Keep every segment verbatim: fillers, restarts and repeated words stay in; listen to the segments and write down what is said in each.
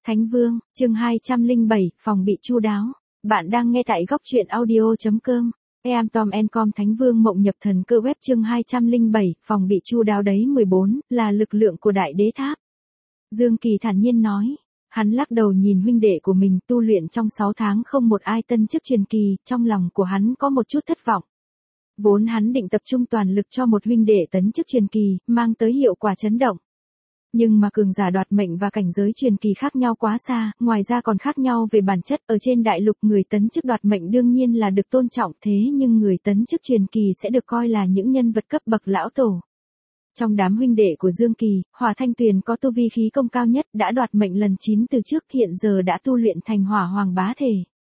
Thánh Vương, chương hai trăm lẻ bảy, phòng bị chu đáo. Bạn đang nghe tại góc truyện audio.com. Em Tom and Com Thánh Vương mộng nhập thần cơ web chương hai trăm lẻ bảy, phòng bị chu đáo đấy mười bốn, là lực lượng của Đại Đế Tháp. Dương Kỳ thản nhiên nói. Hắn lắc đầu nhìn huynh đệ của mình tu luyện trong sáu tháng không một ai tân chức truyền kỳ, trong lòng của hắn có một chút thất vọng. Vốn hắn định tập trung toàn lực cho một huynh đệ tấn chức truyền kỳ, mang tới hiệu quả chấn động. Nhưng mà cường giả đoạt mệnh và cảnh giới truyền kỳ khác nhau quá xa, ngoài ra còn khác nhau về bản chất. Ở trên đại lục người tấn chức đoạt mệnh đương nhiên là được tôn trọng, thế nhưng người tấn chức truyền kỳ sẽ được coi là những nhân vật cấp bậc lão tổ. Trong đám huynh đệ của Dương Kỳ, Hỏa Thanh Tuyền có tu vi khí công cao nhất, đã đoạt mệnh lần chín từ trước, hiện giờ đã tu luyện thành Hỏa Hoàng Bá Thể.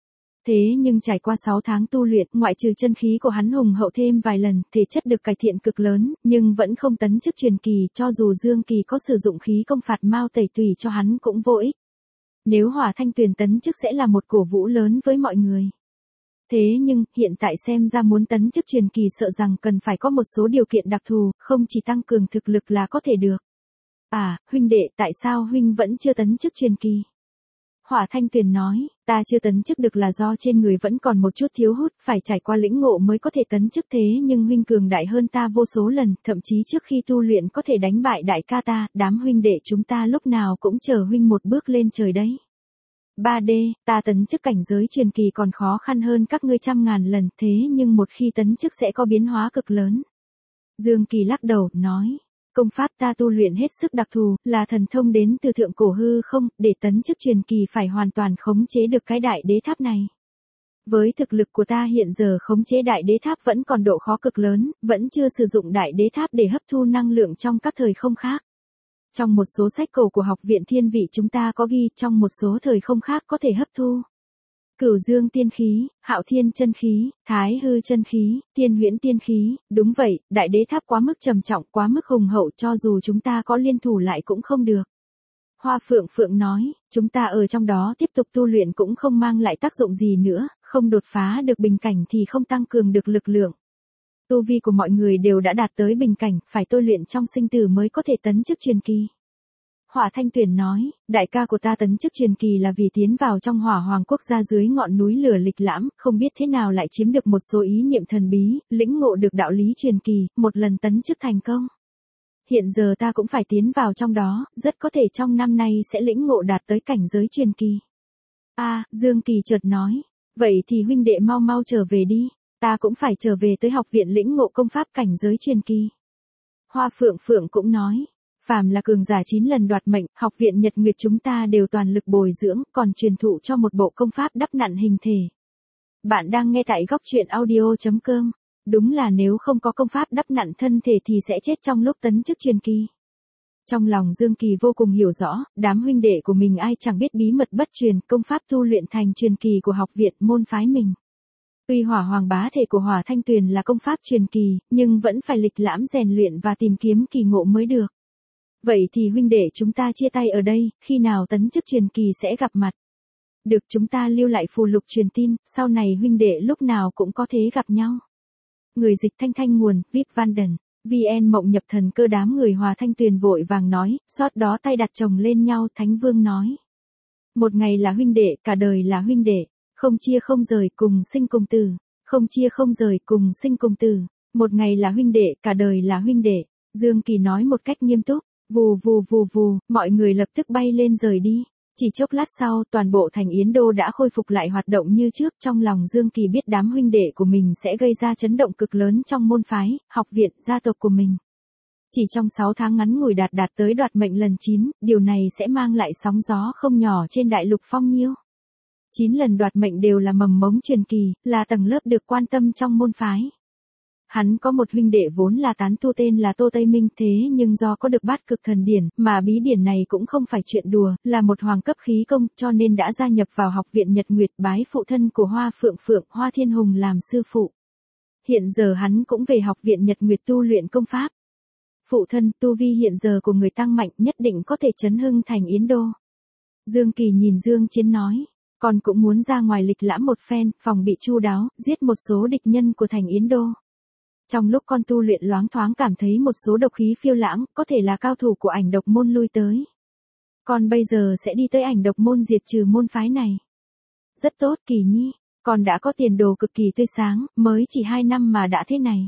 Thế nhưng trải qua sáu tháng tu luyện, ngoại trừ chân khí của hắn hùng hậu thêm vài lần, thể chất được cải thiện cực lớn, nhưng vẫn không tấn chức truyền kỳ, cho dù Dương Kỳ có sử dụng khí công phạt mao tẩy tùy cho hắn cũng vô ích. Nếu Hỏa Thanh Tuyền tấn chức sẽ là một cổ vũ lớn với mọi người. Thế nhưng, hiện tại xem ra muốn tấn chức truyền kỳ sợ rằng cần phải có một số điều kiện đặc thù, không chỉ tăng cường thực lực là có thể được. À, huynh đệ, tại sao huynh vẫn chưa tấn chức truyền kỳ? Hỏa Thanh Tuyền nói, ta chưa tấn chức được là do trên người vẫn còn một chút thiếu hút, phải trải qua lĩnh ngộ mới có thể tấn chức, thế nhưng huynh cường đại hơn ta vô số lần, thậm chí trước khi tu luyện có thể đánh bại đại ca ta, đám huynh đệ chúng ta lúc nào cũng chờ huynh một bước lên trời đấy. ba D, ta tấn chức cảnh giới truyền kỳ còn khó khăn hơn các ngươi trăm ngàn lần, thế nhưng một khi tấn chức sẽ có biến hóa cực lớn. Dương Kỳ lắc đầu, nói. Công pháp ta tu luyện hết sức đặc thù, là thần thông đến từ thượng cổ hư không, để tấn chức truyền kỳ phải hoàn toàn khống chế được cái đại đế tháp này. Với thực lực của ta hiện giờ khống chế đại đế tháp vẫn còn độ khó cực lớn, vẫn chưa sử dụng đại đế tháp để hấp thu năng lượng trong các thời không khác. Trong một số sách cổ của học viện thiên vị chúng ta có ghi trong một số thời không khác có thể hấp thu. Cửu Dương tiên khí, Hạo Thiên chân khí, Thái Hư chân khí, Tiên Huyễn tiên khí, đúng vậy, đại đế tháp quá mức trầm trọng, quá mức hùng hậu, cho dù chúng ta có liên thủ lại cũng không được. Hoa Phượng Phượng nói, chúng ta ở trong đó tiếp tục tu luyện cũng không mang lại tác dụng gì nữa, không đột phá được bình cảnh thì không tăng cường được lực lượng. Tu vi của mọi người đều đã đạt tới bình cảnh, phải tu luyện trong sinh tử mới có thể tấn chức truyền kỳ. Hỏa Thanh Tuyền nói, đại ca của ta tấn chức truyền kỳ là vì tiến vào trong Hỏa Hoàng quốc gia dưới ngọn núi lửa lịch lãm, không biết thế nào lại chiếm được một số ý niệm thần bí, lĩnh ngộ được đạo lý truyền kỳ, một lần tấn chức thành công. Hiện giờ ta cũng phải tiến vào trong đó, rất có thể trong năm nay sẽ lĩnh ngộ đạt tới cảnh giới truyền kỳ. A, à, Dương Kỳ chợt nói, vậy thì huynh đệ mau mau trở về đi, ta cũng phải trở về tới học viện lĩnh ngộ công pháp cảnh giới truyền kỳ. Hoa Phượng Phượng cũng nói. Phàm là cường giả chín lần đoạt mệnh, học viện Nhật Nguyệt chúng ta đều toàn lực bồi dưỡng, còn truyền thụ cho một bộ công pháp đắp nặn hình thể. Bạn đang nghe tại góc truyện audio.com. Đúng là nếu không có công pháp đắp nặn thân thể thì sẽ chết trong lúc tấn chức truyền kỳ. Trong lòng Dương Kỳ vô cùng hiểu rõ, đám huynh đệ của mình ai chẳng biết bí mật bất truyền, công pháp tu luyện thành truyền kỳ của học viện môn phái mình. Tuy Hỏa Hoàng Bá Thể của Hỏa Thanh Tuyền là công pháp truyền kỳ, nhưng vẫn phải lịch lãm rèn luyện và tìm kiếm kỳ ngộ mới được. Vậy thì huynh đệ chúng ta chia tay ở đây, khi nào tấn chức truyền kỳ sẽ gặp mặt. Được, chúng ta lưu lại phù lục truyền tin, sau này huynh đệ lúc nào cũng có thế gặp nhau. Người dịch Thanh Thanh nguồn, Vip Vanden, vê en mộng nhập thần cơ. Đám người Hỏa Thanh Tuyền vội vàng nói, xót đó tay đặt chồng lên nhau. Thánh Vương nói. Một ngày là huynh đệ, cả đời là huynh đệ, không chia không rời, cùng sinh cùng tử, không chia không rời, cùng sinh cùng tử. Một ngày là huynh đệ, cả đời là huynh đệ. Dương Kỳ nói một cách nghiêm túc. Vù vù vù vù, mọi người lập tức bay lên rời đi. Chỉ chốc lát sau, toàn bộ thành Yến Đô đã khôi phục lại hoạt động như trước. Trong lòng Dương Kỳ biết đám huynh đệ của mình sẽ gây ra chấn động cực lớn trong môn phái, học viện, gia tộc của mình. Chỉ trong sáu tháng ngắn ngủi đạt đạt tới đoạt mệnh lần chín, điều này sẽ mang lại sóng gió không nhỏ trên đại lục phong nhiêu. chín lần đoạt mệnh đều là mầm mống truyền kỳ, là tầng lớp được quan tâm trong môn phái. Hắn có một huynh đệ vốn là tán tu tên là Tô Tây Minh, thế nhưng do có được bát cực thần điển, mà bí điển này cũng không phải chuyện đùa, là một hoàng cấp khí công, cho nên đã gia nhập vào học viện Nhật Nguyệt, bái phụ thân của Hoa Phượng Phượng, Hoa Thiên Hùng làm sư phụ. Hiện giờ hắn cũng về học viện Nhật Nguyệt tu luyện công pháp. Phụ thân, tu vi hiện giờ của người tăng mạnh, nhất định có thể chấn hưng thành Yến Đô. Dương Kỳ nhìn Dương Chiến nói. Con cũng muốn ra ngoài lịch lãm một phen, phòng bị chu đáo, giết một số địch nhân của thành Yến Đô. Trong lúc con tu luyện loáng thoáng cảm thấy một số độc khí phiêu lãng, có thể là cao thủ của Ảnh Độc môn lui tới. con bây giờ sẽ đi tới ảnh độc môn diệt trừ môn phái này. Rất tốt Kỳ Nhi, con đã có tiền đồ cực kỳ tươi sáng, mới chỉ hai năm mà đã thế này.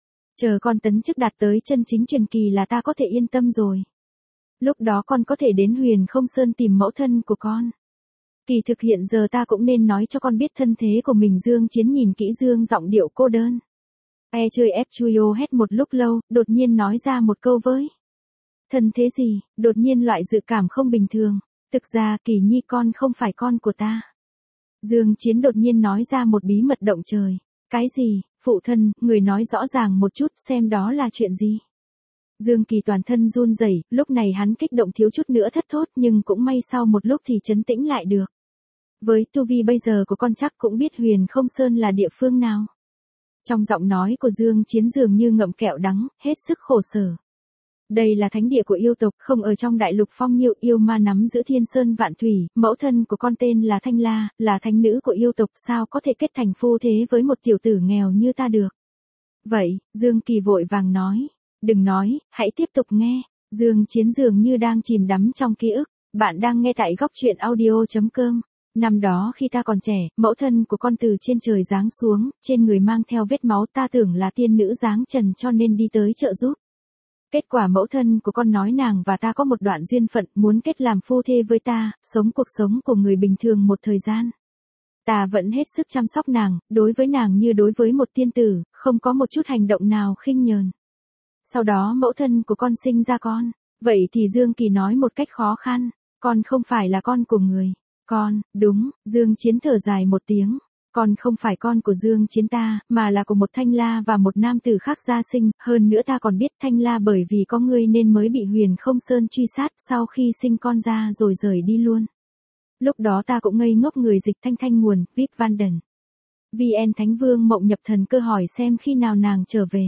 Chờ con tấn chức đạt tới chân chính truyền kỳ là ta có thể yên tâm rồi. Lúc đó con có thể đến Huyền Không Sơn tìm mẫu thân của con. Kỳ thực hiện giờ ta cũng nên nói cho con biết thân thế của mình. Dương Chiến nhìn kỹ Dương giọng điệu cô đơn. E chơi ép Chuyo hét một lúc lâu, đột nhiên nói ra một câu với. Thân thế gì, đột nhiên loại dự cảm không bình thường. Thực ra Kỳ Nhi con không phải con của ta. Dương Chiến đột nhiên nói ra một bí mật động trời. Cái gì, phụ thân, người nói rõ ràng một chút xem đó là chuyện gì. Dương Kỳ toàn thân run rẩy, lúc này hắn kích động thiếu chút nữa thất thốt nhưng cũng may sau một lúc thì trấn tĩnh lại được. Với tu vi bây giờ của con chắc cũng biết Huyền Không Sơn là địa phương nào. Trong giọng nói của Dương Chiến dường như ngậm kẹo đắng, hết sức khổ sở. Đây là thánh địa của yêu tộc, không ở trong đại lục phong nhiêu, yêu ma nắm giữ thiên sơn vạn thủy, mẫu thân của con tên là Thanh La, là thánh nữ của yêu tộc, sao có thể kết thành phu thế với một tiểu tử nghèo như ta được. Vậy, Dương Kỳ vội vàng nói, đừng nói, hãy tiếp tục nghe. Dương Chiến dường như đang chìm đắm trong ký ức. Bạn đang nghe tại góc truyện audio chấm com. Năm đó khi ta còn trẻ, mẫu thân của con từ trên trời giáng xuống, trên người mang theo vết máu, ta tưởng là tiên nữ giáng trần cho nên đi tới trợ giúp. Kết quả mẫu thân của con nói nàng và ta có một đoạn duyên phận, muốn kết làm phu thê với ta, sống cuộc sống của người bình thường một thời gian. Ta vẫn hết sức chăm sóc nàng, đối với nàng như đối với một tiên tử, không có một chút hành động nào khinh nhờn. Sau đó mẫu thân của con sinh ra con. Vậy thì Dương Kỳ nói một cách khó khăn, con không phải là con của người. Con, đúng, Dương Chiến thở dài một tiếng. Con không phải con của Dương Chiến ta, mà là của một Thanh La và một nam tử khác gia sinh, hơn nữa ta còn biết Thanh La bởi vì có ngươi nên mới bị Huyền Không Sơn truy sát, sau khi sinh con ra rồi rời đi luôn. Lúc đó ta cũng ngây ngốc người dịch thanh thanh nguồn, Vip Vanden. vê en Thánh Vương Mộng Nhập Thần Cơ hỏi xem khi nào nàng trở về.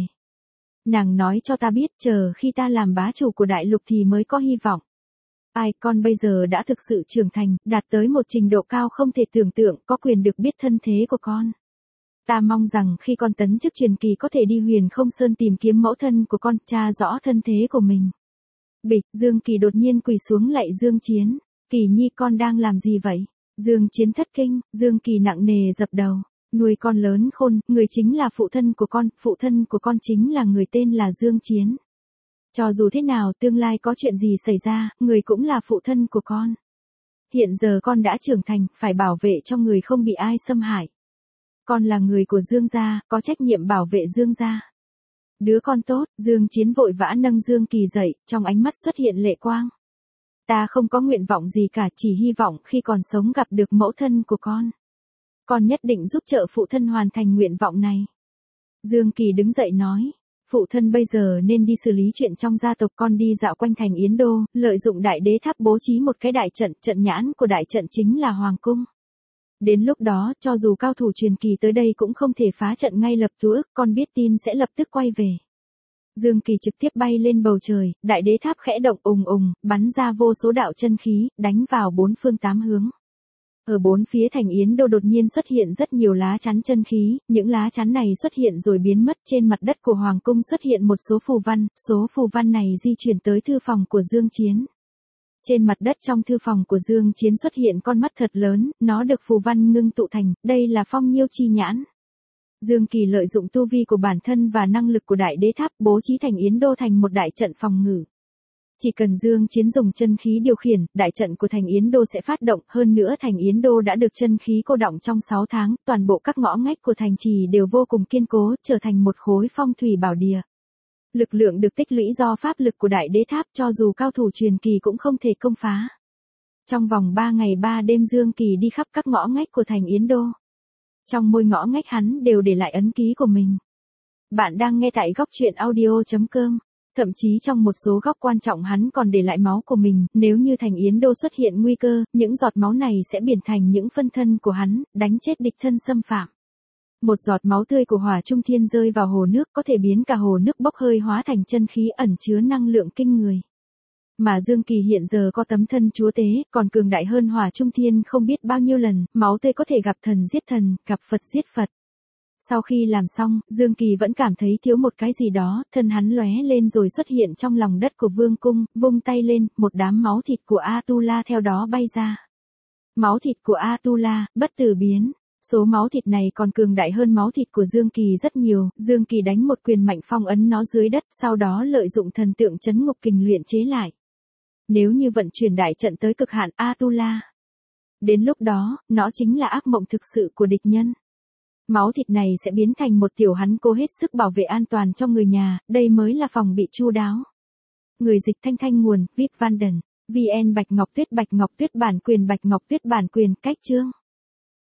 Nàng nói cho ta biết chờ khi ta làm bá chủ của đại lục thì mới có hy vọng. Ai, con bây giờ đã thực sự trưởng thành, đạt tới một trình độ cao không thể tưởng tượng, có quyền được biết thân thế của con. Ta mong rằng khi con tấn chức truyền kỳ có thể đi Huyền Không Sơn tìm kiếm mẫu thân của con, tra rõ thân thế của mình. Bịch, Dương Kỳ đột nhiên quỳ xuống lạy Dương Chiến. Kỳ Nhi con đang làm gì vậy? Dương Chiến thất kinh, Dương Kỳ nặng nề dập đầu. Nuôi con lớn khôn, người chính là phụ thân của con, phụ thân của con chính là người tên là Dương Chiến. Cho dù thế nào tương lai có chuyện gì xảy ra, người cũng là phụ thân của con. Hiện giờ con đã trưởng thành, phải bảo vệ cho người không bị ai xâm hại. Con là người của Dương gia, có trách nhiệm bảo vệ Dương gia. Đứa con tốt, Dương Chiến vội vã nâng Dương Kỳ dậy, trong ánh mắt xuất hiện lệ quang. Ta không có nguyện vọng gì cả, chỉ hy vọng khi còn sống gặp được mẫu thân của con. Con nhất định giúp trợ phụ thân hoàn thành nguyện vọng này. Dương Kỳ đứng dậy nói. Phụ thân bây giờ nên đi xử lý chuyện trong gia tộc, con đi dạo quanh thành Yến Đô, lợi dụng đại đế tháp bố trí một cái đại trận, trận nhãn của đại trận chính là Hoàng Cung. Đến lúc đó, cho dù cao thủ truyền kỳ tới đây cũng không thể phá trận ngay lập tức, con biết tin sẽ lập tức quay về. Dương Kỳ trực tiếp bay lên bầu trời, đại đế tháp khẽ động ùng ùng, bắn ra vô số đạo chân khí, đánh vào bốn phương tám hướng. Ở bốn phía thành Yến Đô đột nhiên xuất hiện rất nhiều lá chắn chân khí, những lá chắn này xuất hiện rồi biến mất, trên mặt đất của Hoàng Cung xuất hiện một số phù văn, số phù văn này di chuyển tới thư phòng của Dương Chiến. Trên mặt đất trong thư phòng của Dương Chiến xuất hiện con mắt thật lớn, nó được phù văn ngưng tụ thành, đây là Phong Nhiêu chi nhãn. Dương Kỳ lợi dụng tu vi của bản thân và năng lực của đại đế tháp bố trí thành Yến Đô thành một đại trận phòng ngự. Chỉ cần Dương Chiến dùng chân khí điều khiển, đại trận của thành Yến Đô sẽ phát động, hơn nữa thành Yến Đô đã được chân khí cô đọng trong sáu tháng, toàn bộ các ngõ ngách của thành trì đều vô cùng kiên cố, trở thành một khối phong thủy bảo địa. Lực lượng được tích lũy do pháp lực của đại đế tháp, cho dù cao thủ truyền kỳ cũng không thể công phá. Trong vòng ba ngày ba đêm Dương Kỳ đi khắp các ngõ ngách của thành Yến Đô. Trong mỗi ngõ ngách hắn đều để lại ấn ký của mình. Bạn đang nghe tại góc truyện audio chấm com. Thậm chí trong một số góc quan trọng hắn còn để lại máu của mình, nếu như thành Yến Đô xuất hiện nguy cơ, những giọt máu này sẽ biến thành những phân thân của hắn, đánh chết địch thân xâm phạm. Một giọt máu tươi của Hỏa Trung Thiên rơi vào hồ nước có thể biến cả hồ nước bốc hơi hóa thành chân khí ẩn chứa năng lượng kinh người. Mà Dương Kỳ hiện giờ có tấm thân chúa tế, còn cường đại hơn Hỏa Trung Thiên không biết bao nhiêu lần, máu tươi có thể gặp thần giết thần, gặp Phật giết Phật. Sau khi làm xong, Dương Kỳ vẫn cảm thấy thiếu một cái gì đó, thân hắn lóe lên rồi xuất hiện trong lòng đất của vương cung, vung tay lên, một đám máu thịt của Atula theo đó bay ra. Máu thịt của Atula, bất tử biến. Số máu thịt này còn cường đại hơn máu thịt của Dương Kỳ rất nhiều, Dương Kỳ đánh một quyền mạnh phong ấn nó dưới đất, sau đó lợi dụng thần tượng trấn ngục kình luyện chế lại. Nếu như vận chuyển đại trận tới cực hạn Atula, đến lúc đó, nó chính là ác mộng thực sự của địch nhân. Máu thịt này sẽ biến thành một tiểu hắn cố hết sức bảo vệ an toàn cho người nhà, đây mới là phòng bị chu đáo. Người dịch Thanh Thanh nguồn, vê i pê Vanden, vê en Bạch Ngọc Tuyết Bạch Ngọc Tuyết bản quyền Bạch Ngọc Tuyết bản quyền cách chương.